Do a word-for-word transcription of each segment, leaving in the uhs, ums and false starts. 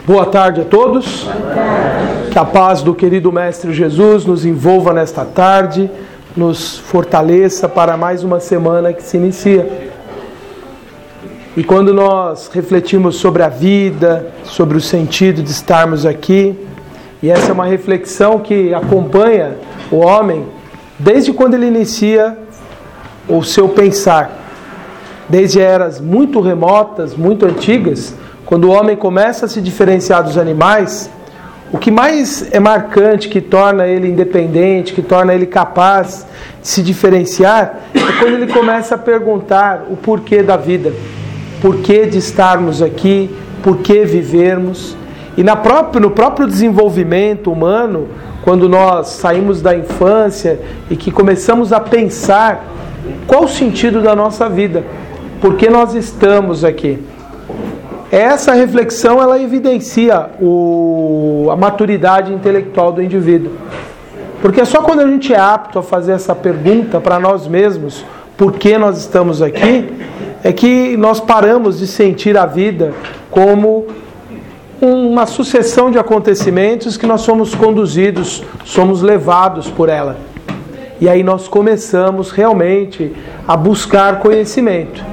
Boa tarde a todos. Que a paz do querido Mestre Jesus nos envolva nesta tarde, nos fortaleça para mais uma semana que se inicia. E quando nós refletimos sobre a vida, sobre o sentido de estarmos aqui, e essa é uma reflexão que acompanha o homem desde quando ele inicia o seu pensar, desde eras muito remotas, muito antigas. Quando o homem começa a se diferenciar dos animais, o que mais é marcante, que torna ele independente, que torna ele capaz de se diferenciar, é quando ele começa a perguntar o porquê da vida, porquê de estarmos aqui, porquê vivermos. E na própria, no próprio desenvolvimento humano, quando nós saímos da infância e que começamos a pensar qual o sentido da nossa vida, por que nós estamos aqui. Essa reflexão, ela evidencia o, a maturidade intelectual do indivíduo. Porque é só quando a gente é apto a fazer essa pergunta para nós mesmos, por que nós estamos aqui, é que nós paramos de sentir a vida como uma sucessão de acontecimentos que nós somos conduzidos, somos levados por ela. E aí nós começamos realmente a buscar conhecimento.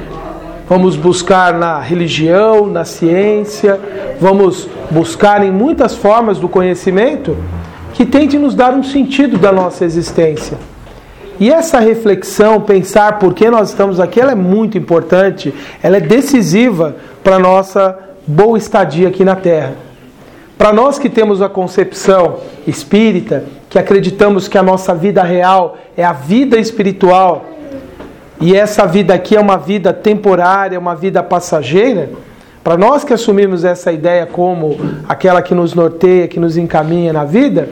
Vamos buscar na religião, na ciência, vamos buscar em muitas formas do conhecimento que tente nos dar um sentido da nossa existência. E essa reflexão, pensar por que nós estamos aqui, ela é muito importante, ela é decisiva para a nossa boa estadia aqui na Terra. Para nós que temos a concepção espírita, que acreditamos que a nossa vida real é a vida espiritual, e essa vida aqui é uma vida temporária, uma vida passageira, para nós que assumimos essa ideia como aquela que nos norteia, que nos encaminha na vida,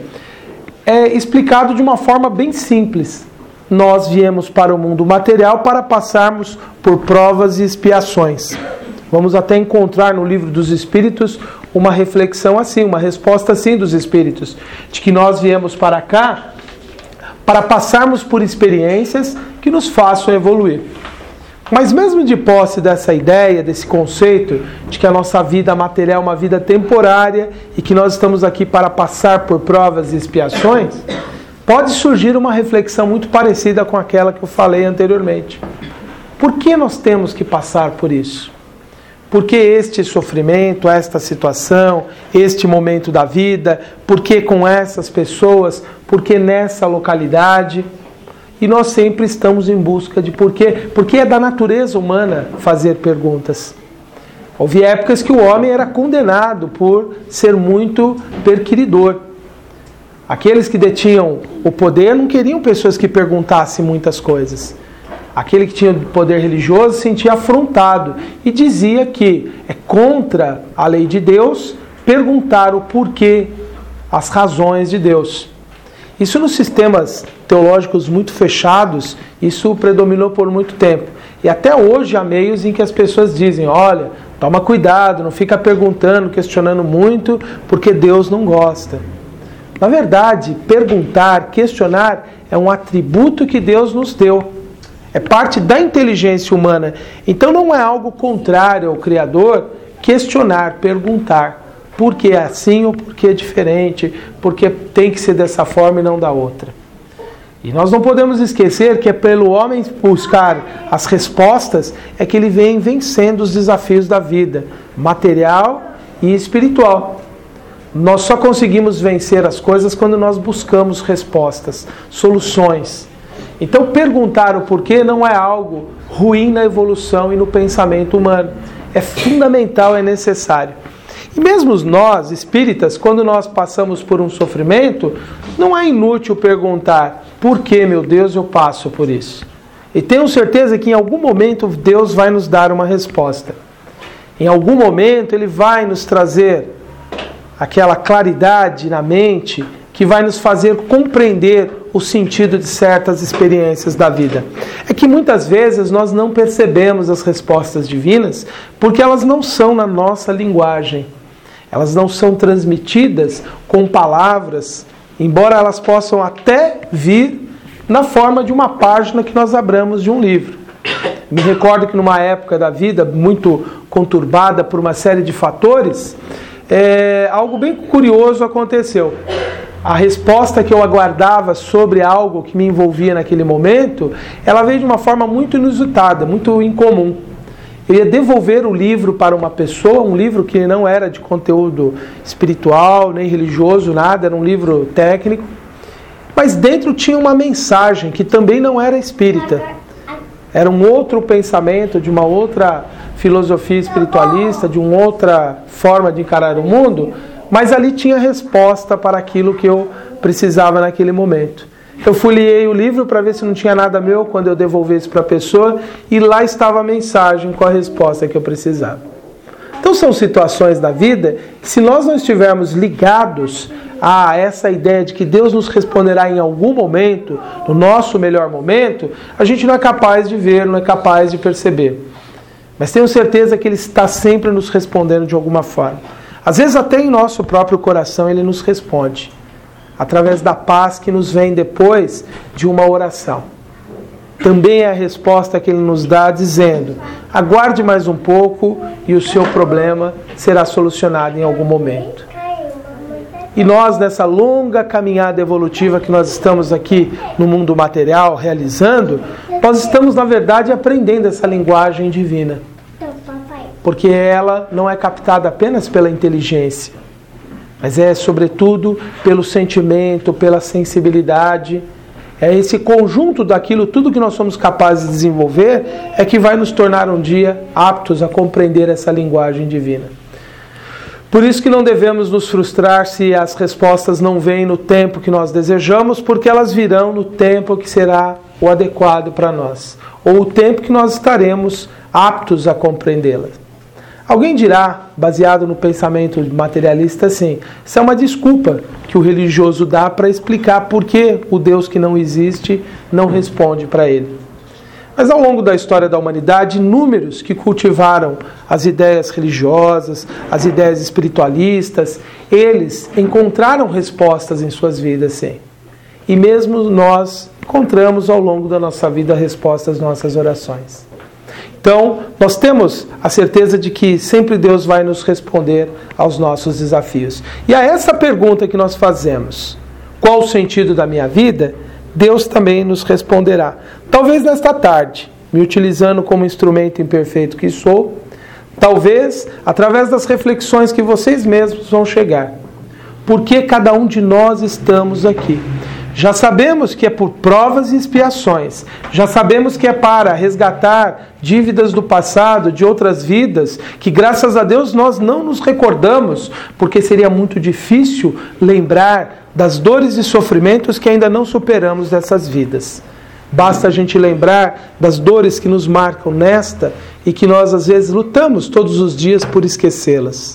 é explicado de uma forma bem simples. Nós viemos para o mundo material para passarmos por provas e expiações. Vamos até encontrar no Livro dos Espíritos uma reflexão assim, uma resposta assim dos Espíritos, de que nós viemos para cá para passarmos por experiências que nos façam evoluir. Mas mesmo de posse dessa ideia, desse conceito, de que a nossa vida material é uma vida temporária e que nós estamos aqui para passar por provas e expiações, pode surgir uma reflexão muito parecida com aquela que eu falei anteriormente. Por que nós temos que passar por isso? Por que este sofrimento, esta situação, este momento da vida? Por que com essas pessoas? Por que nessa localidade? E nós sempre estamos em busca de porquê. Porque é da natureza humana fazer perguntas. Houve épocas que o homem era condenado por ser muito perquiridor. Aqueles que detinham o poder não queriam pessoas que perguntassem muitas coisas. Aquele que tinha poder religioso se sentia afrontado e dizia que é contra a lei de Deus perguntar o porquê, as razões de Deus. Isso nos sistemas teológicos muito fechados, isso predominou por muito tempo. E até hoje há meios em que as pessoas dizem, olha, toma cuidado, não fica perguntando, questionando muito, porque Deus não gosta. Na verdade, perguntar, questionar é um atributo que Deus nos deu. É parte da inteligência humana. Então não é algo contrário ao Criador questionar, perguntar. Por que é assim ou por que é diferente? Porque tem que ser dessa forma e não da outra. E nós não podemos esquecer que é pelo homem buscar as respostas é que ele vem vencendo os desafios da vida, material e espiritual. Nós só conseguimos vencer as coisas quando nós buscamos respostas, soluções. Então perguntar o porquê não é algo ruim na evolução e no pensamento humano. É fundamental, é necessário. E mesmo nós, espíritas, quando nós passamos por um sofrimento, não é inútil perguntar por que, meu Deus, eu passo por isso. E tenho certeza que em algum momento Deus vai nos dar uma resposta. Em algum momento Ele vai nos trazer aquela claridade na mente que vai nos fazer compreender o sentido de certas experiências da vida. É que muitas vezes nós não percebemos as respostas divinas porque elas não são na nossa linguagem. Elas não são transmitidas com palavras, embora elas possam até vir na forma de uma página que nós abramos de um livro. Me recordo que numa época da vida muito conturbada por uma série de fatores, é, algo bem curioso aconteceu. A resposta que eu aguardava sobre algo que me envolvia naquele momento, ela veio de uma forma muito inusitada, muito incomum. Eu ia devolver o livro para uma pessoa, um livro que não era de conteúdo espiritual, nem religioso, nada, era um livro técnico. Mas dentro tinha uma mensagem que também não era espírita. Era um outro pensamento, de uma outra filosofia espiritualista, de uma outra forma de encarar o mundo, mas ali tinha resposta para aquilo que eu precisava naquele momento. Eu folheei o livro para ver se não tinha nada meu quando eu devolvesse para a pessoa, e lá estava a mensagem com a resposta que eu precisava. Então são situações da vida que, se nós não estivermos ligados a essa ideia de que Deus nos responderá em algum momento, no nosso melhor momento, a gente não é capaz de ver, não é capaz de perceber. Mas tenho certeza que Ele está sempre nos respondendo de alguma forma. Às vezes até em nosso próprio coração Ele nos responde, através da paz que nos vem depois de uma oração. Também é a resposta que Ele nos dá dizendo: aguarde mais um pouco e o seu problema será solucionado em algum momento. E nós, nessa longa caminhada evolutiva que nós estamos aqui no mundo material realizando, nós estamos, na verdade, aprendendo essa linguagem divina. Porque ela não é captada apenas pela inteligência, mas é, sobretudo, pelo sentimento, pela sensibilidade. É esse conjunto daquilo, tudo que nós somos capazes de desenvolver, é que vai nos tornar um dia aptos a compreender essa linguagem divina. Por isso que não devemos nos frustrar se as respostas não vêm no tempo que nós desejamos, porque elas virão no tempo que será o adequado para nós, ou o tempo que nós estaremos aptos a compreendê-las. Alguém dirá, baseado no pensamento materialista, assim: isso é uma desculpa que o religioso dá para explicar por que o Deus que não existe não responde para ele. Mas ao longo da história da humanidade, inúmeros que cultivaram as ideias religiosas, as ideias espiritualistas, eles encontraram respostas em suas vidas, sim. E mesmo nós encontramos ao longo da nossa vida respostas às nossas orações. Então, nós temos a certeza de que sempre Deus vai nos responder aos nossos desafios. E a essa pergunta que nós fazemos: qual o sentido da minha vida? Deus também nos responderá. Talvez nesta tarde, me utilizando como instrumento imperfeito que sou, talvez através das reflexões que vocês mesmos vão chegar. Por que cada um de nós estamos aqui? Já sabemos que é por provas e expiações. Já sabemos que é para resgatar dívidas do passado, de outras vidas, que graças a Deus nós não nos recordamos, porque seria muito difícil lembrar das dores e sofrimentos que ainda não superamos dessas vidas. Basta a gente lembrar das dores que nos marcam nesta e que nós às vezes lutamos todos os dias por esquecê-las.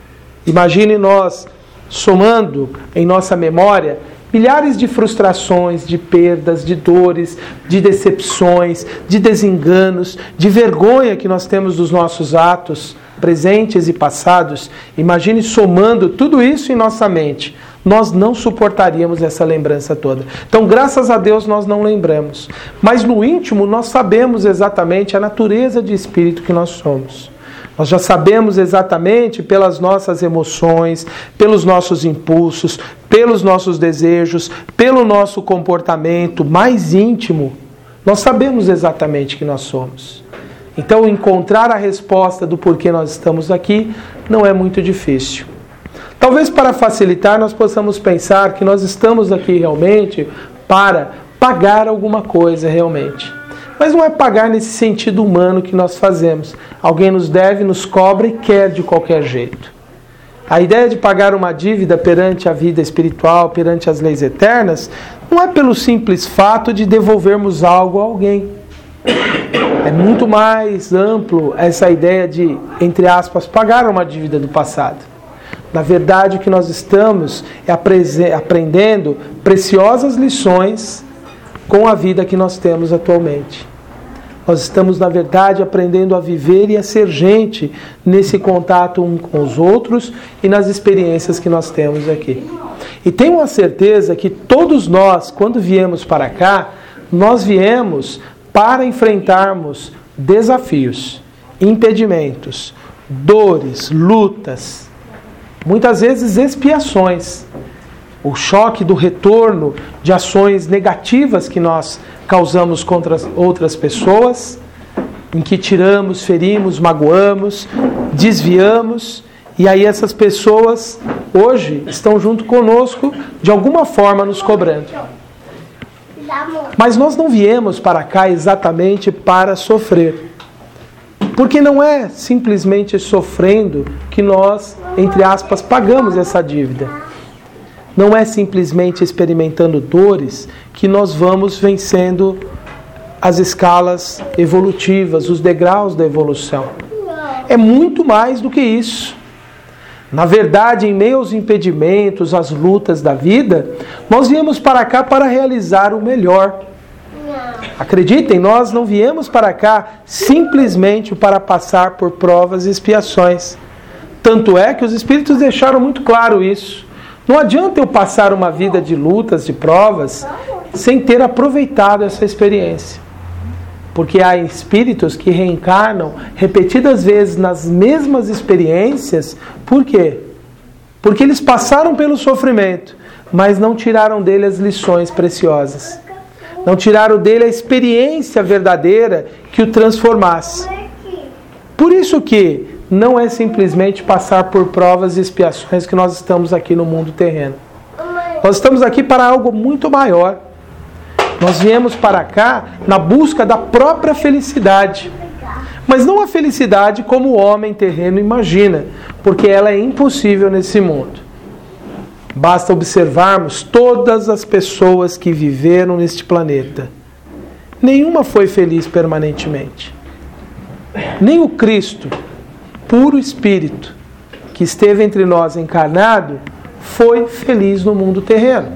Imagine nós somando em nossa memória milhares de frustrações, de perdas, de dores, de decepções, de desenganos, de vergonha que nós temos dos nossos atos presentes e passados. Imagine somando tudo isso em nossa mente. Nós não suportaríamos essa lembrança toda. Então, graças a Deus, nós não lembramos. Mas no íntimo, nós sabemos exatamente a natureza de espírito que nós somos. Nós já sabemos exatamente pelas nossas emoções, pelos nossos impulsos, pelos nossos desejos, pelo nosso comportamento mais íntimo. Nós sabemos exatamente que nós somos. Então, encontrar a resposta do porquê nós estamos aqui não é muito difícil. Talvez para facilitar nós possamos pensar que nós estamos aqui realmente para pagar alguma coisa realmente. Mas não é pagar nesse sentido humano que nós fazemos. Alguém nos deve, nos cobra e quer de qualquer jeito. A ideia de pagar uma dívida perante a vida espiritual, perante as leis eternas, não é pelo simples fato de devolvermos algo a alguém. É muito mais amplo essa ideia de, entre aspas, pagar uma dívida do passado. Na verdade, o que nós estamos é aprendendo preciosas lições com a vida que nós temos atualmente. Nós estamos, na verdade, aprendendo a viver e a ser gente nesse contato um com os outros e nas experiências que nós temos aqui. E tenho a certeza que todos nós, quando viemos para cá, nós viemos para enfrentarmos desafios, impedimentos, dores, lutas. muitas vezes expiações. O choque do retorno de ações negativas que nós causamos contra outras pessoas, em que tiramos, ferimos, magoamos, desviamos, e aí essas pessoas hoje estão junto conosco, de alguma forma nos cobrando. Mas nós não viemos para cá exatamente para sofrer. Porque não é simplesmente sofrendo que nós, entre aspas, pagamos essa dívida. Não é simplesmente experimentando dores que nós vamos vencendo as escalas evolutivas, os degraus da evolução. É muito mais do que isso. Na verdade, em meio aos impedimentos, às lutas da vida, nós viemos para cá para realizar o melhor. Acreditem, nós não viemos para cá simplesmente para passar por provas e expiações. Tanto é que os Espíritos deixaram muito claro isso. Não adianta eu passar uma vida de lutas, de provas, sem ter aproveitado essa experiência. Porque há espíritos que reencarnam repetidas vezes nas mesmas experiências. Por quê? Porque eles passaram pelo sofrimento, mas não tiraram dele as lições preciosas. Não tiraram dele a experiência verdadeira que o transformasse. Por isso que não é simplesmente passar por provas e expiações que nós estamos aqui no mundo terreno. Nós estamos aqui para algo muito maior. Nós viemos para cá na busca da própria felicidade. Mas não a felicidade como o homem terreno imagina, porque ela é impossível nesse mundo. Basta observarmos todas as pessoas que viveram neste planeta. Nenhuma foi feliz permanentemente. Nem o Cristo, puro Espírito, que esteve entre nós encarnado, foi feliz no mundo terreno.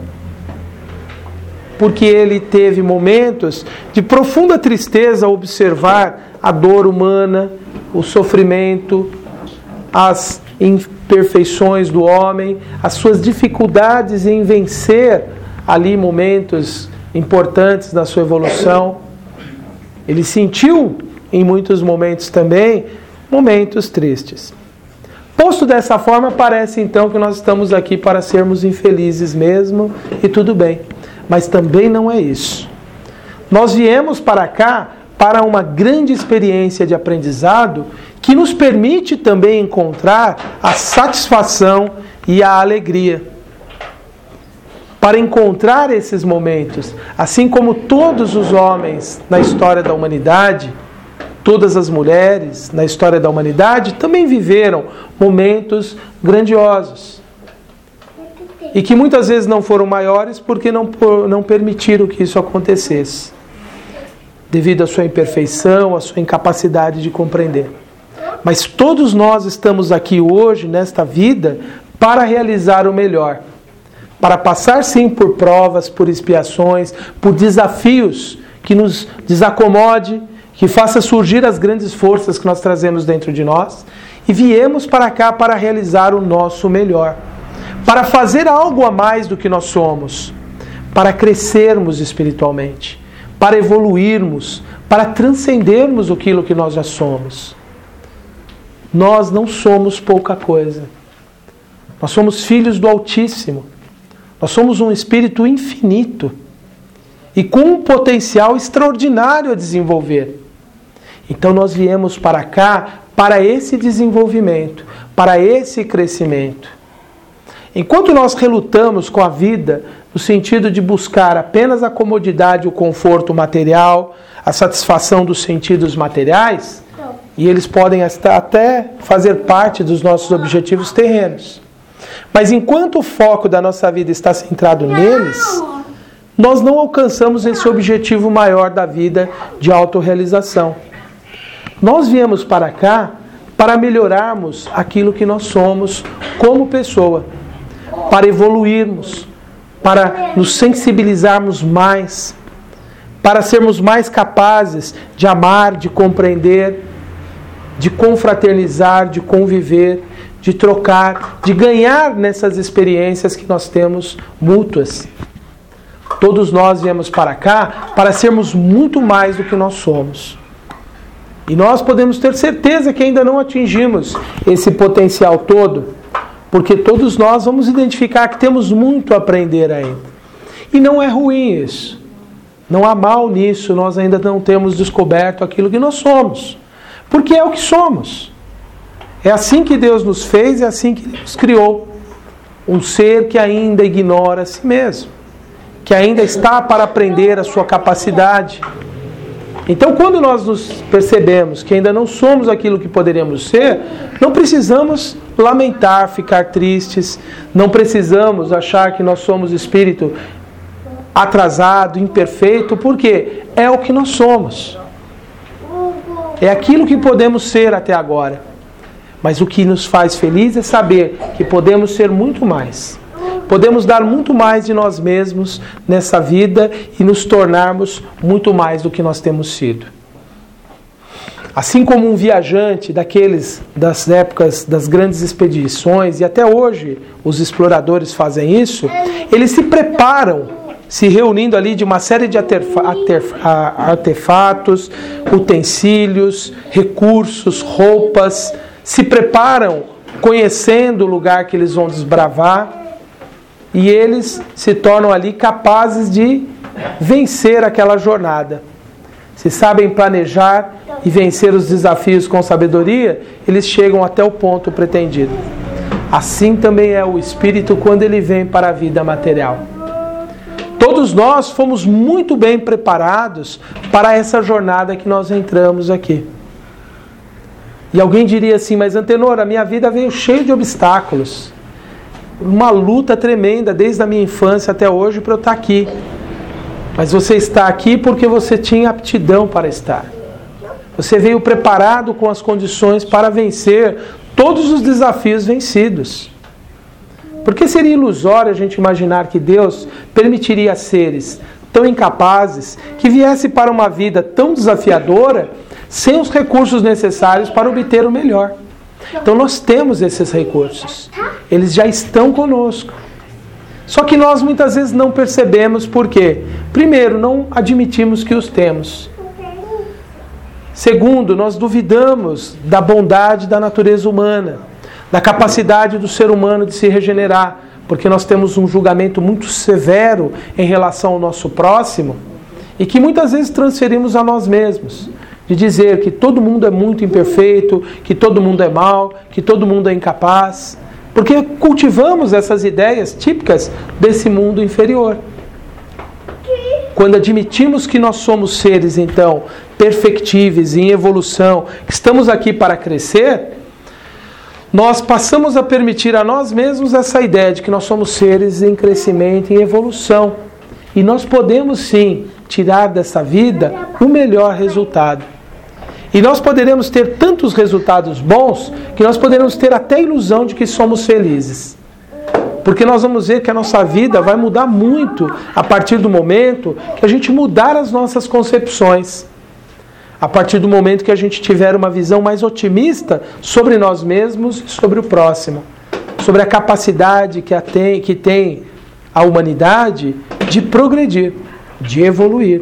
Porque ele teve momentos de profunda tristeza ao observar a dor humana, o sofrimento, as imperfeições do homem, as suas dificuldades em vencer ali momentos importantes da sua evolução. Ele sentiu, em muitos momentos também, momentos tristes. Posto dessa forma, parece então que nós estamos aqui para sermos infelizes mesmo, e tudo bem. Mas também não é isso. Nós viemos para cá para uma grande experiência de aprendizado que nos permite também encontrar a satisfação e a alegria. Para encontrar esses momentos, assim como todos os homens na história da humanidade, todas as mulheres na história da humanidade também viveram momentos grandiosos. E que muitas vezes não foram maiores porque não, não permitiram que isso acontecesse. Devido à sua imperfeição, à sua incapacidade de compreender. Mas todos nós estamos aqui hoje, nesta vida, para realizar o melhor. Para passar sim por provas, por expiações, por desafios que nos desacomode, que faça surgir as grandes forças que nós trazemos dentro de nós. E viemos para cá para realizar o nosso melhor. Para fazer algo a mais do que nós somos, para crescermos espiritualmente, para evoluirmos, para transcendermos aquilo que nós já somos. Nós não somos pouca coisa. Nós somos filhos do Altíssimo. Nós somos um espírito infinito e com um potencial extraordinário a desenvolver. Então nós viemos para cá para esse desenvolvimento, para esse crescimento. Enquanto nós relutamos com a vida, no sentido de buscar apenas a comodidade, o conforto material, a satisfação dos sentidos materiais, e eles podem até fazer parte dos nossos objetivos terrenos. Mas enquanto o foco da nossa vida está centrado neles, nós não alcançamos esse objetivo maior da vida de autorrealização. Nós viemos para cá para melhorarmos aquilo que nós somos como pessoa, para evoluirmos, para nos sensibilizarmos mais, para sermos mais capazes de amar, de compreender, de confraternizar, de conviver, de trocar, de ganhar nessas experiências que nós temos mútuas. Todos nós viemos para cá para sermos muito mais do que nós somos. E nós podemos ter certeza que ainda não atingimos esse potencial todo, porque todos nós vamos identificar que temos muito a aprender ainda. E não é ruim isso. Não há mal nisso, nós ainda não temos descoberto aquilo que nós somos. Porque é o que somos. É assim que Deus nos fez, é assim que nos criou. Um ser que ainda ignora a si mesmo, que ainda está para aprender a sua capacidade. Então, quando nós nos percebemos que ainda não somos aquilo que poderíamos ser, não precisamos lamentar, ficar tristes, não precisamos achar que nós somos espírito atrasado, imperfeito, porque é o que nós somos. É aquilo que podemos ser até agora. Mas o que nos faz feliz é saber que podemos ser muito mais. Podemos dar muito mais de nós mesmos nessa vida e nos tornarmos muito mais do que nós temos sido. Assim como um viajante daqueles das épocas das grandes expedições, e até hoje os exploradores fazem isso, eles se preparam, se reunindo ali de uma série de artefatos, utensílios, recursos, roupas, se preparam conhecendo o lugar que eles vão desbravar, e eles se tornam ali capazes de vencer aquela jornada. Se sabem planejar e vencer os desafios com sabedoria, eles chegam até o ponto pretendido. Assim também é o espírito quando ele vem para a vida material. Todos nós fomos muito bem preparados para essa jornada que nós entramos aqui. E alguém diria assim, mas Antenor, a minha vida veio cheia de obstáculos. Uma luta tremenda desde a minha infância até hoje para eu estar aqui. Mas você está aqui porque você tinha aptidão para estar. Você veio preparado com as condições para vencer todos os desafios vencidos. Porque seria ilusório a gente imaginar que Deus permitiria seres tão incapazes que viesse para uma vida tão desafiadora sem os recursos necessários para obter o melhor. Então nós temos esses recursos. Eles já estão conosco. Só que nós muitas vezes não percebemos por quê. Primeiro, não admitimos que os temos. Segundo, nós duvidamos da bondade da natureza humana, da capacidade do ser humano de se regenerar, porque nós temos um julgamento muito severo em relação ao nosso próximo e que muitas vezes transferimos a nós mesmos, de dizer que todo mundo é muito imperfeito, que todo mundo é mau, que todo mundo é incapaz, porque cultivamos essas ideias típicas desse mundo inferior. Quando admitimos que nós somos seres, então, perfectíveis, em evolução, que estamos aqui para crescer, nós passamos a permitir a nós mesmos essa ideia de que nós somos seres em crescimento, em evolução. E nós podemos sim tirar dessa vida o melhor resultado. E nós poderemos ter tantos resultados bons que nós poderemos ter até a ilusão de que somos felizes. Porque nós vamos ver que a nossa vida vai mudar muito a partir do momento que a gente mudar as nossas concepções. A partir do momento que a gente tiver uma visão mais otimista sobre nós mesmos e sobre o próximo. Sobre a capacidade que, a tem, que tem a humanidade de progredir, de evoluir.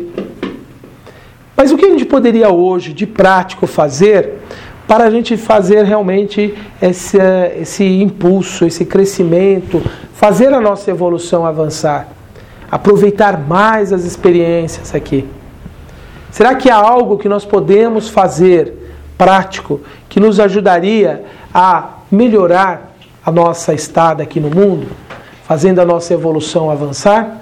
Mas o que a gente poderia hoje, de prático, fazer para a gente fazer realmente esse, esse impulso, esse crescimento, fazer a nossa evolução avançar? Aproveitar mais as experiências aqui. Será que há algo que nós podemos fazer prático que nos ajudaria a melhorar a nossa estada aqui no mundo, fazendo a nossa evolução avançar?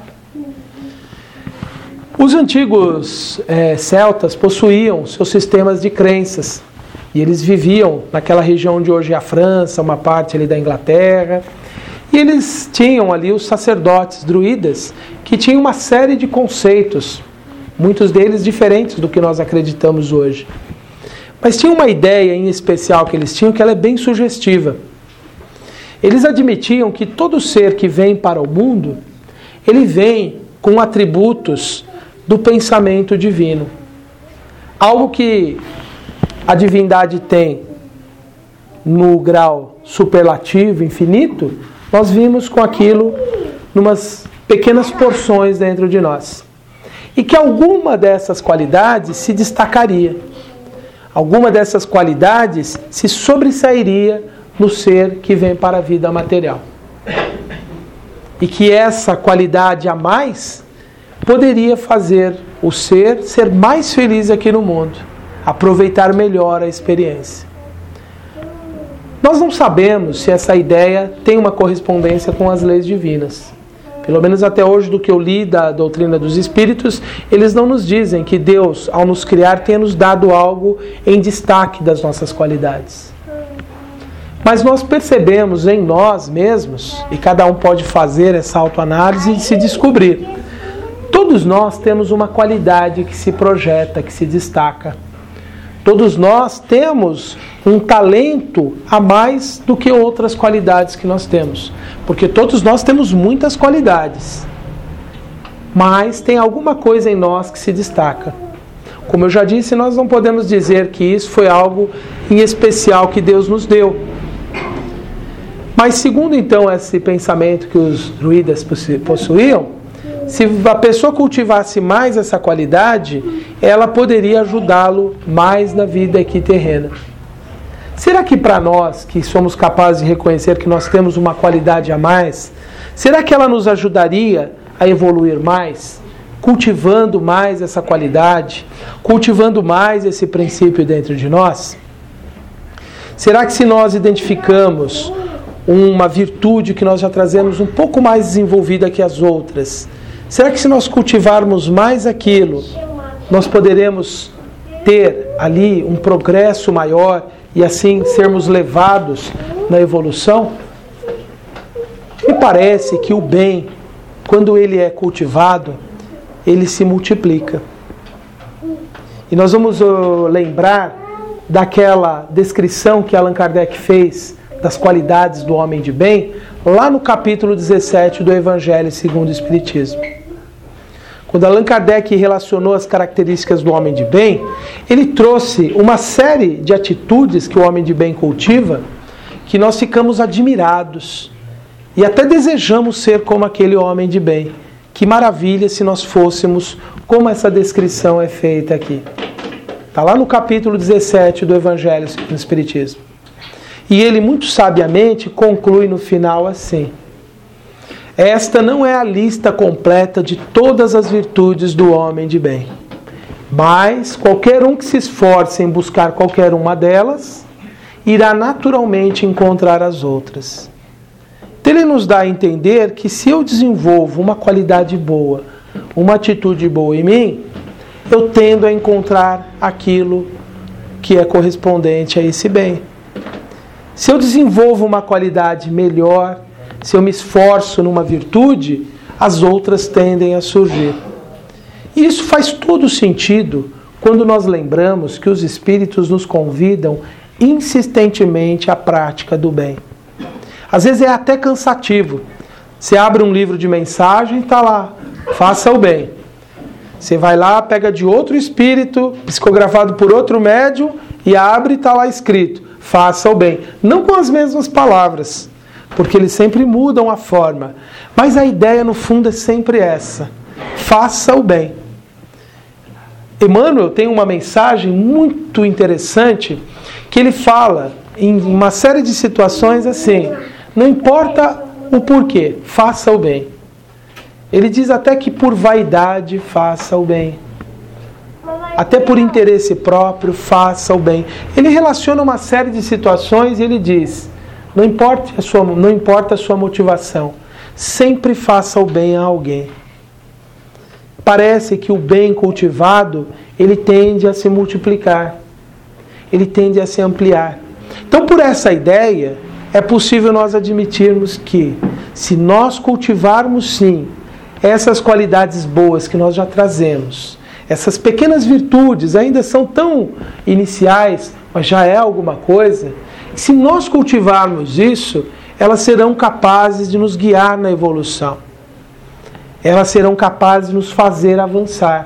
Os antigos é, celtas possuíam seus sistemas de crenças e eles viviam naquela região onde hoje é a França, uma parte ali da Inglaterra, e eles tinham ali os sacerdotes druidas que tinham uma série de conceitos, muitos deles diferentes do que nós acreditamos hoje. Mas tinha uma ideia em especial que eles tinham que ela é bem sugestiva. Eles admitiam que todo ser que vem para o mundo, ele vem com atributos do pensamento divino. Algo que a divindade tem no grau superlativo, infinito, nós vimos com aquilo numas pequenas porções dentro de nós. E que alguma dessas qualidades se destacaria. Alguma dessas qualidades se sobressairia no ser que vem para a vida material. E que essa qualidade a mais poderia fazer o ser ser mais feliz aqui no mundo, aproveitar melhor a experiência. Nós não sabemos se essa ideia tem uma correspondência com as leis divinas. Pelo menos até hoje, do que eu li da doutrina dos Espíritos, eles não nos dizem que Deus, ao nos criar, tenha nos dado algo em destaque das nossas qualidades. Mas nós percebemos em nós mesmos, e cada um pode fazer essa autoanálise e se descobrir. Todos nós temos uma qualidade que se projeta, que se destaca. Todos nós temos um talento a mais do que outras qualidades que nós temos. Porque todos nós temos muitas qualidades. Mas tem alguma coisa em nós que se destaca. Como eu já disse, nós não podemos dizer que isso foi algo em especial que Deus nos deu. Mas segundo então esse pensamento que os druidas possuíam, se a pessoa cultivasse mais essa qualidade, ela poderia ajudá-lo mais na vida aqui terrena. Será que para nós, que somos capazes de reconhecer que nós temos uma qualidade a mais, será que ela nos ajudaria a evoluir mais, cultivando mais essa qualidade, cultivando mais esse princípio dentro de nós? Será que se nós identificamos uma virtude que nós já trazemos um pouco mais desenvolvida que as outras, será que se nós cultivarmos mais aquilo, nós poderemos ter ali um progresso maior e assim sermos levados na evolução? Me parece que o bem, quando ele é cultivado, ele se multiplica. E nós vamos uh, lembrar daquela descrição que Allan Kardec fez das qualidades do homem de bem, lá no capítulo dezessete do Evangelho segundo o Espiritismo. Quando Allan Kardec relacionou as características do homem de bem, ele trouxe uma série de atitudes que o homem de bem cultiva, que nós ficamos admirados e até desejamos ser como aquele homem de bem. Que maravilha se nós fôssemos como essa descrição é feita aqui. Está lá no capítulo dezessete do Evangelho segundo o Espiritismo. E ele muito sabiamente conclui no final assim: esta não é a lista completa de todas as virtudes do homem de bem, mas qualquer um que se esforce em buscar qualquer uma delas, irá naturalmente encontrar as outras. Então ele nos dá a entender que se eu desenvolvo uma qualidade boa, uma atitude boa em mim, eu tendo a encontrar aquilo que é correspondente a esse bem. Se eu desenvolvo uma qualidade melhor, se eu me esforço numa virtude, as outras tendem a surgir. E isso faz todo sentido quando nós lembramos que os Espíritos nos convidam insistentemente à prática do bem. Às vezes é até cansativo. Você abre um livro de mensagem e está lá, faça o bem. Você vai lá, pega de outro espírito, psicografado por outro médium, e abre e está lá escrito, faça o bem. Não com as mesmas palavras, porque eles sempre mudam a forma. Mas a ideia, no fundo, é sempre essa. Faça o bem. Emmanuel tem uma mensagem muito interessante, que ele fala em uma série de situações assim, não importa o porquê, faça o bem. Ele diz até que por vaidade, faça o bem. Até por interesse próprio, faça o bem. Ele relaciona uma série de situações e ele diz, não importa a sua, não importa a sua motivação, sempre faça o bem a alguém. Parece que o bem cultivado, ele tende a se multiplicar, ele tende a se ampliar. Então, por essa ideia, é possível nós admitirmos que, se nós cultivarmos sim essas qualidades boas que nós já trazemos, essas pequenas virtudes ainda são tão iniciais, mas já é alguma coisa, se nós cultivarmos isso, elas serão capazes de nos guiar na evolução. Elas serão capazes de nos fazer avançar.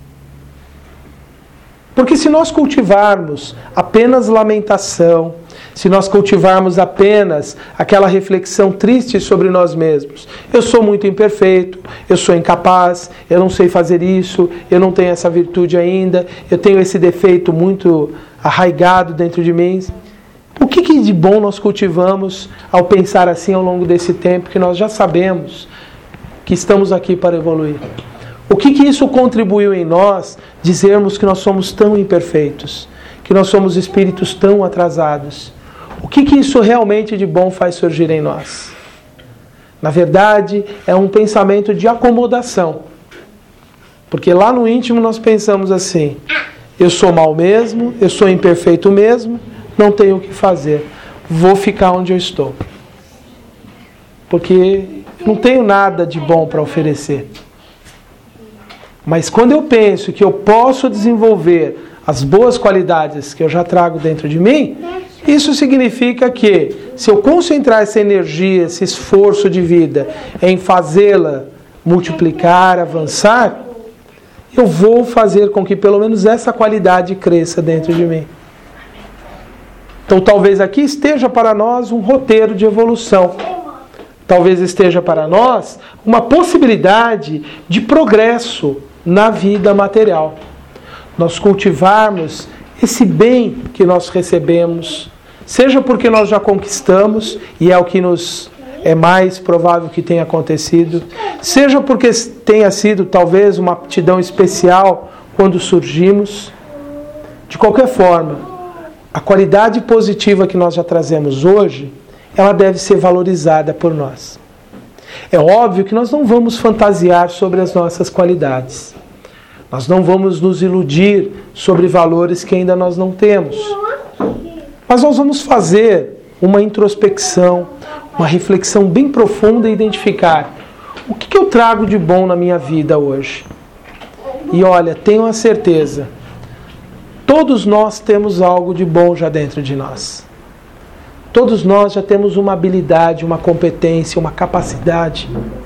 Porque se nós cultivarmos apenas lamentação, se nós cultivarmos apenas aquela reflexão triste sobre nós mesmos, eu sou muito imperfeito, eu sou incapaz, eu não sei fazer isso, eu não tenho essa virtude ainda, eu tenho esse defeito muito arraigado dentro de mim, O que, que de bom nós cultivamos ao pensar assim ao longo desse tempo que nós já sabemos que estamos aqui para evoluir? O que, que isso contribuiu em nós dizermos que nós somos tão imperfeitos, que nós somos espíritos tão atrasados? O que, que isso realmente de bom faz surgir em nós? Na verdade, é um pensamento de acomodação. Porque lá no íntimo nós pensamos assim: eu sou mal mesmo, eu sou imperfeito mesmo, não tenho o que fazer, vou ficar onde eu estou. Porque não tenho nada de bom para oferecer. Mas quando eu penso que eu posso desenvolver as boas qualidades que eu já trago dentro de mim, isso significa que, se eu concentrar essa energia, esse esforço de vida em fazê-la multiplicar, avançar, eu vou fazer com que pelo menos essa qualidade cresça dentro de mim. Então talvez aqui esteja para nós um roteiro de evolução. Talvez esteja para nós uma possibilidade de progresso na vida material. Nós cultivarmos esse bem que nós recebemos, seja porque nós já conquistamos, e é o que nos é mais provável que tenha acontecido, seja porque tenha sido talvez uma aptidão especial quando surgimos. De qualquer forma, a qualidade positiva que nós já trazemos hoje, ela deve ser valorizada por nós. É óbvio que nós não vamos fantasiar sobre as nossas qualidades. Nós não vamos nos iludir sobre valores que ainda nós não temos. Mas nós vamos fazer uma introspecção, uma reflexão bem profunda e identificar o que eu trago de bom na minha vida hoje. E olha, tenho a certeza, todos nós temos algo de bom já dentro de nós. Todos nós já temos uma habilidade, uma competência, uma capacidade.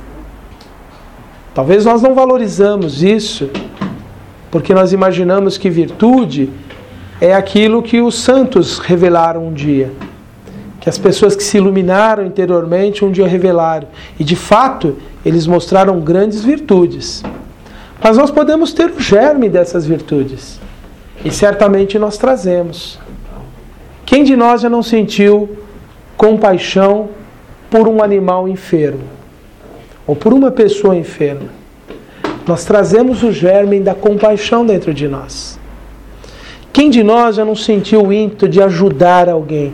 Talvez nós não valorizamos isso, porque nós imaginamos que virtude é aquilo que os santos revelaram um dia. Que as pessoas que se iluminaram interiormente um dia revelaram. E de fato, eles mostraram grandes virtudes. Mas nós podemos ter o germe dessas virtudes. E certamente nós trazemos. Quem de nós já não sentiu compaixão por um animal enfermo? Ou por uma pessoa enferma? Nós trazemos o germe da compaixão dentro de nós. Quem de nós já não sentiu o ímpeto de ajudar alguém?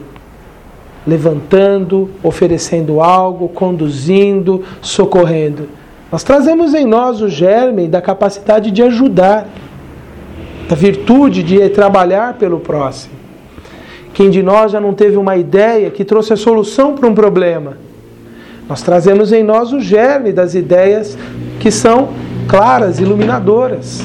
Levantando, oferecendo algo, conduzindo, socorrendo. Nós trazemos em nós o germe da capacidade de ajudar, da virtude de trabalhar pelo próximo. Quem de nós já não teve uma ideia que trouxe a solução para um problema? Nós trazemos em nós o germe das ideias que são claras, iluminadoras.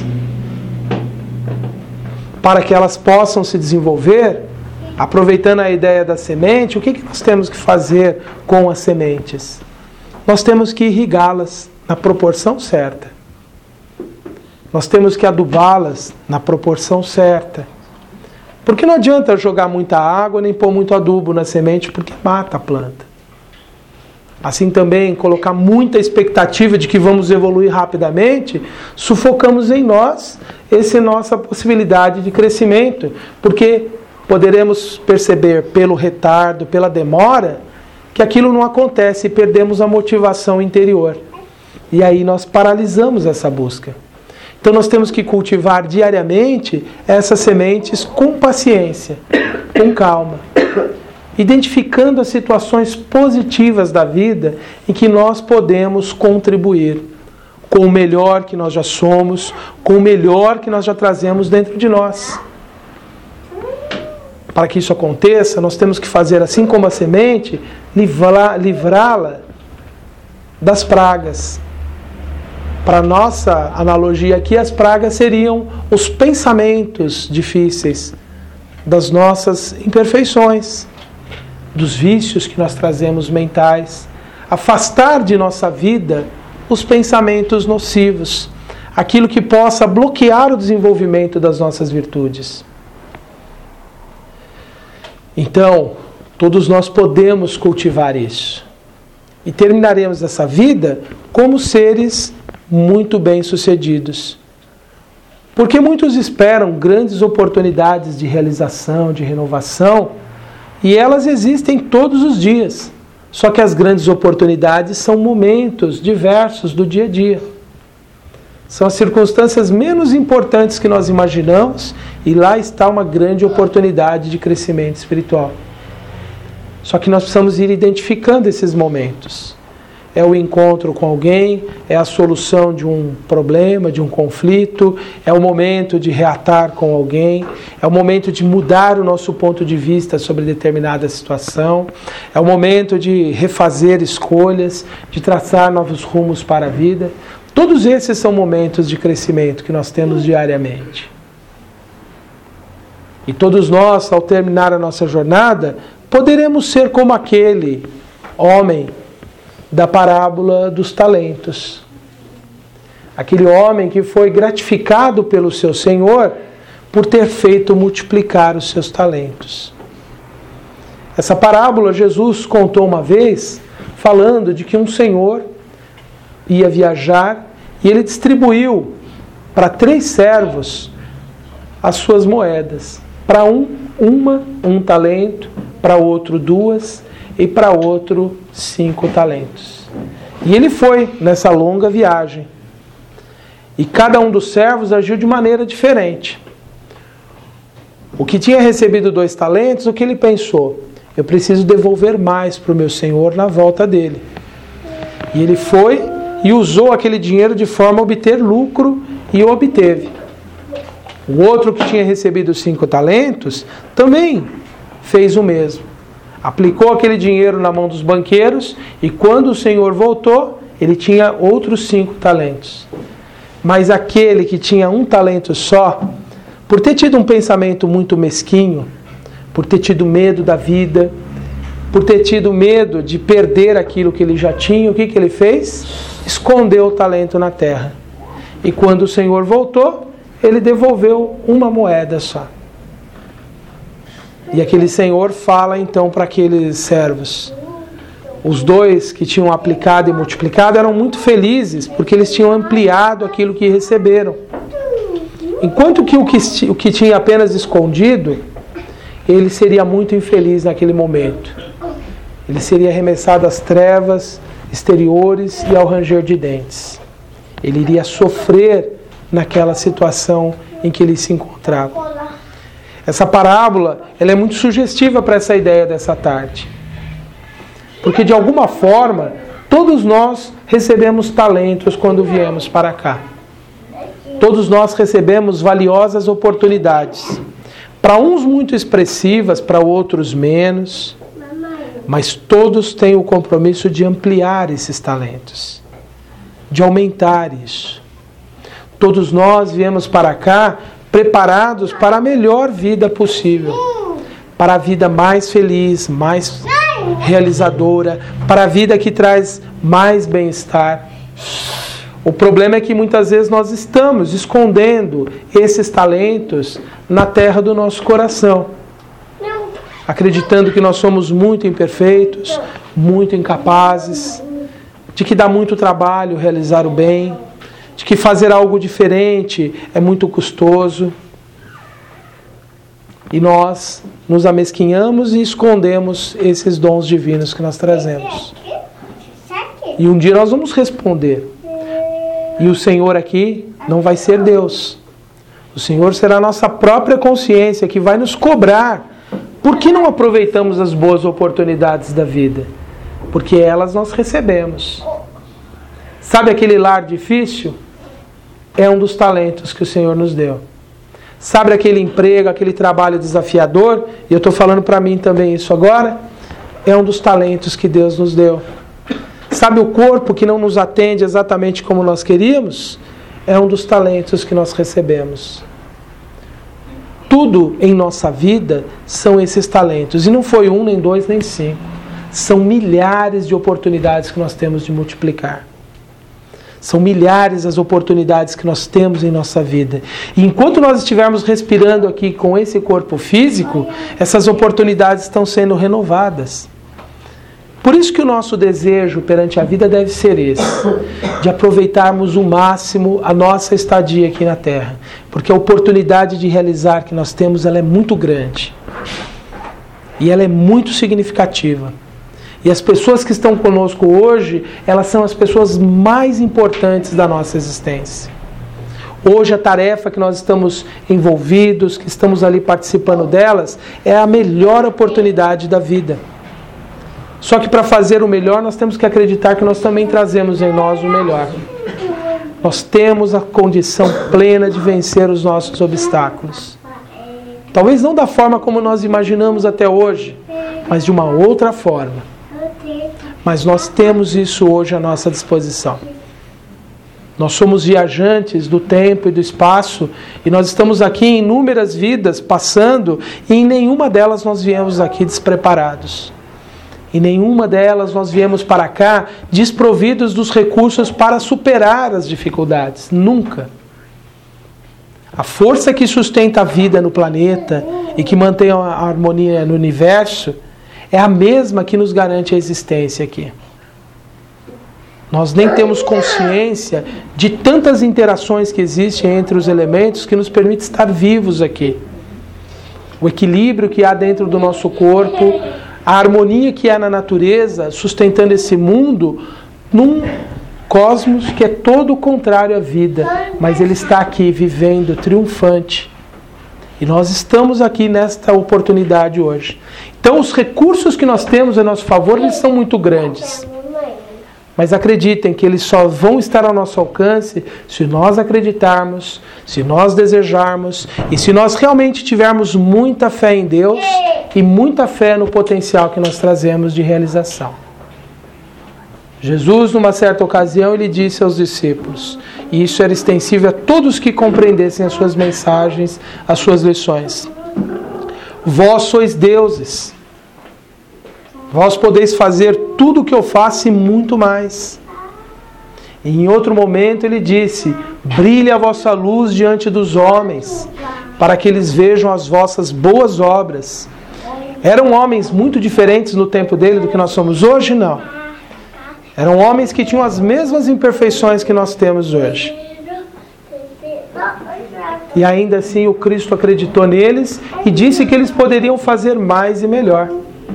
Para que elas possam se desenvolver, aproveitando a ideia da semente, o que nós temos que fazer com as sementes? Nós temos que irrigá-las na proporção certa. Nós temos que adubá-las na proporção certa. Porque não adianta jogar muita água nem pôr muito adubo na semente, porque mata a planta. Assim também, colocar muita expectativa de que vamos evoluir rapidamente, sufocamos em nós essa nossa possibilidade de crescimento, porque poderemos perceber pelo retardo, pela demora, que aquilo não acontece e perdemos a motivação interior. E aí nós paralisamos essa busca. Então nós temos que cultivar diariamente essas sementes com paciência, com calma, identificando as situações positivas da vida em que nós podemos contribuir com o melhor que nós já somos, com o melhor que nós já trazemos dentro de nós. Para que isso aconteça, nós temos que fazer, assim como a semente, livrá-la das pragas. Para nossa analogia aqui, as pragas seriam os pensamentos difíceis, das nossas imperfeições, dos vícios que nós trazemos mentais. Afastar de nossa vida os pensamentos nocivos, aquilo que possa bloquear o desenvolvimento das nossas virtudes. Então, todos nós podemos cultivar isso. E terminaremos essa vida como seres muito bem-sucedidos. Porque muitos esperam grandes oportunidades de realização, de renovação, E elas existem todos os dias. Só que as grandes oportunidades são momentos diversos do dia a dia. São as circunstâncias menos importantes que nós imaginamos, e lá está uma grande oportunidade de crescimento espiritual. Só que nós precisamos ir identificando esses momentos. É o encontro com alguém, é a solução de um problema, de um conflito, é o momento de reatar com alguém, é o momento de mudar o nosso ponto de vista sobre determinada situação, é o momento de refazer escolhas, de traçar novos rumos para a vida. Todos esses são momentos de crescimento que nós temos diariamente. E todos nós, ao terminar a nossa jornada, poderemos ser como aquele homem da parábola dos talentos. Aquele homem que foi gratificado pelo seu Senhor por ter feito multiplicar os seus talentos. Essa parábola Jesus contou uma vez, falando de que um senhor ia viajar e ele distribuiu para três servos as suas moedas. Para um, uma, um talento, para outro, duas, e para outro, cinco talentos. E ele foi nessa longa viagem. E cada um dos servos agiu de maneira diferente. O que tinha recebido dois talentos, o que ele pensou? Eu preciso devolver mais para o meu senhor na volta dele. E ele foi e usou aquele dinheiro de forma a obter lucro, e o obteve. O outro que tinha recebido cinco talentos também fez o mesmo. Aplicou aquele dinheiro na mão dos banqueiros, e quando o Senhor voltou, ele tinha outros cinco talentos. Mas aquele que tinha um talento só, por ter tido um pensamento muito mesquinho, por ter tido medo da vida, por ter tido medo de perder aquilo que ele já tinha, o que, que ele fez? Escondeu o talento na terra. E quando o Senhor voltou, ele devolveu uma moeda só. E aquele senhor fala então para aqueles servos. Os dois que tinham aplicado e multiplicado eram muito felizes, porque eles tinham ampliado aquilo que receberam. Enquanto que o que, o que tinha apenas escondido, ele seria muito infeliz naquele momento. Ele seria arremessado às trevas exteriores e ao ranger de dentes. Ele iria sofrer naquela situação em que ele se encontrava. Essa parábola, ela é muito sugestiva para essa ideia dessa tarde. Porque de alguma forma, todos nós recebemos talentos quando viemos para cá. Todos nós recebemos valiosas oportunidades. Para uns muito expressivas, para outros menos. Mas todos têm o compromisso de ampliar esses talentos. De aumentar isso. Todos nós viemos para cá preparados para a melhor vida possível, para a vida mais feliz, mais realizadora, para a vida que traz mais bem-estar. O problema é que muitas vezes nós estamos escondendo esses talentos na terra do nosso coração, acreditando que nós somos muito imperfeitos, muito incapazes, de que dá muito trabalho realizar o bem, de que fazer algo diferente é muito custoso. E nós nos amesquinhamos e escondemos esses dons divinos que nós trazemos. E um dia nós vamos responder. E o Senhor aqui não vai ser Deus. O Senhor será a nossa própria consciência que vai nos cobrar. Por que não aproveitamos as boas oportunidades da vida? Porque elas nós recebemos. Sabe aquele lar difícil? É um dos talentos que o Senhor nos deu. Sabe aquele emprego, aquele trabalho desafiador? E eu estou falando para mim também isso agora. É um dos talentos que Deus nos deu. Sabe o corpo que não nos atende exatamente como nós queríamos? É um dos talentos que nós recebemos. Tudo em nossa vida são esses talentos. E não foi um, nem dois, nem cinco. São milhares de oportunidades que nós temos de multiplicar. São milhares as oportunidades que nós temos em nossa vida. E enquanto nós estivermos respirando aqui com esse corpo físico, essas oportunidades estão sendo renovadas. Por isso que o nosso desejo perante a vida deve ser esse, de aproveitarmos o máximo a nossa estadia aqui na Terra. Porque a oportunidade de realizar que nós temos, ela é muito grande. E ela é muito significativa. E as pessoas que estão conosco hoje, elas são as pessoas mais importantes da nossa existência. Hoje a tarefa que nós estamos envolvidos, que estamos ali participando delas, é a melhor oportunidade da vida. Só que para fazer o melhor, nós temos que acreditar que nós também trazemos em nós o melhor. Nós temos a condição plena de vencer os nossos obstáculos. Talvez não da forma como nós imaginamos até hoje, mas de uma outra forma. Mas nós temos isso hoje à nossa disposição. Nós somos viajantes do tempo e do espaço e nós estamos aqui em inúmeras vidas passando e em nenhuma delas nós viemos aqui despreparados. Em nenhuma delas nós viemos para cá desprovidos dos recursos para superar as dificuldades. Nunca. A força que sustenta a vida no planeta e que mantém a harmonia no universo é a mesma que nos garante a existência aqui. Nós nem temos consciência de tantas interações que existem entre os elementos que nos permite estar vivos aqui. O equilíbrio que há dentro do nosso corpo, a harmonia que há na natureza, sustentando esse mundo num cosmos que é todo o contrário à vida, mas ele está aqui vivendo triunfante. E nós estamos aqui nesta oportunidade hoje. Então os recursos que nós temos a nosso favor, eles são muito grandes. Mas acreditem que eles só vão estar ao nosso alcance se nós acreditarmos, se nós desejarmos e se nós realmente tivermos muita fé em Deus e muita fé no potencial que nós trazemos de realização. Jesus, numa certa ocasião, ele disse aos discípulos, e isso era extensível a todos que compreendessem as suas mensagens, as suas lições: vós sois deuses. Vós podeis fazer tudo o que eu faço e muito mais. E em outro momento ele disse: brilhe a vossa luz diante dos homens, para que eles vejam as vossas boas obras. Eram homens muito diferentes no tempo dele do que nós somos hoje? Não. Eram homens que tinham as mesmas imperfeições que nós temos hoje. E ainda assim o Cristo acreditou neles e disse que eles poderiam fazer mais e melhor.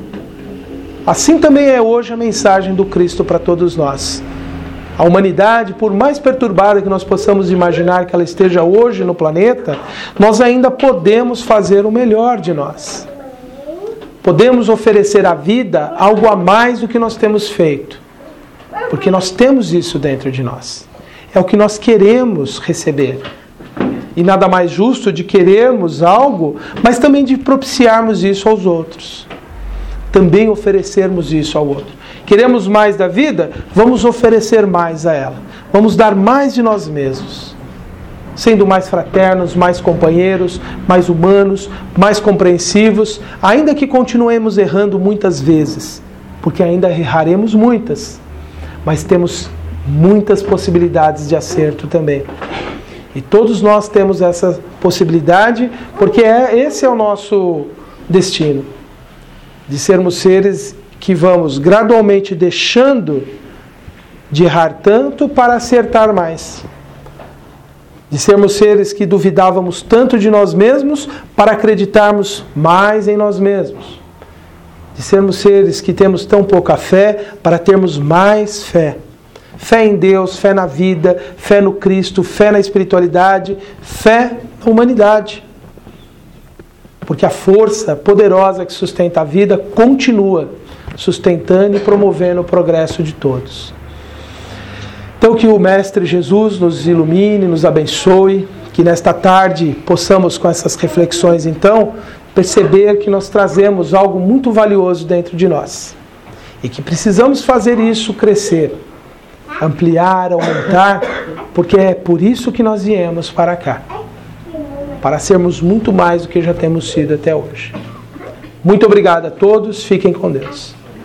Assim também é hoje a mensagem do Cristo para todos nós. A humanidade, por mais perturbada que nós possamos imaginar que ela esteja hoje no planeta, nós ainda podemos fazer o melhor de nós. Podemos oferecer à vida algo a mais do que nós temos feito. Porque nós temos isso dentro de nós. É o que nós queremos receber. E nada mais justo de querermos algo, mas também de propiciarmos isso aos outros. Também oferecermos isso ao outro. Queremos mais da vida? Vamos oferecer mais a ela. Vamos dar mais de nós mesmos. Sendo mais fraternos, mais companheiros, mais humanos, mais compreensivos, ainda que continuemos errando muitas vezes, porque ainda erraremos muitas, mas temos muitas possibilidades de acerto também. E todos nós temos essa possibilidade, porque é, esse é o nosso destino. De sermos seres que vamos gradualmente deixando de errar tanto para acertar mais. De sermos seres que duvidávamos tanto de nós mesmos para acreditarmos mais em nós mesmos. De sermos seres que temos tão pouca fé para termos mais fé. Fé em Deus, fé na vida, fé no Cristo, fé na espiritualidade, fé na humanidade. Porque a força poderosa que sustenta a vida continua sustentando e promovendo o progresso de todos. Então que o Mestre Jesus nos ilumine, nos abençoe, que nesta tarde possamos com essas reflexões então perceber que nós trazemos algo muito valioso dentro de nós. E que precisamos fazer isso crescer, ampliar, aumentar, porque é por isso que nós viemos para cá. Para sermos muito mais do que já temos sido até hoje. Muito obrigado a todos, fiquem com Deus.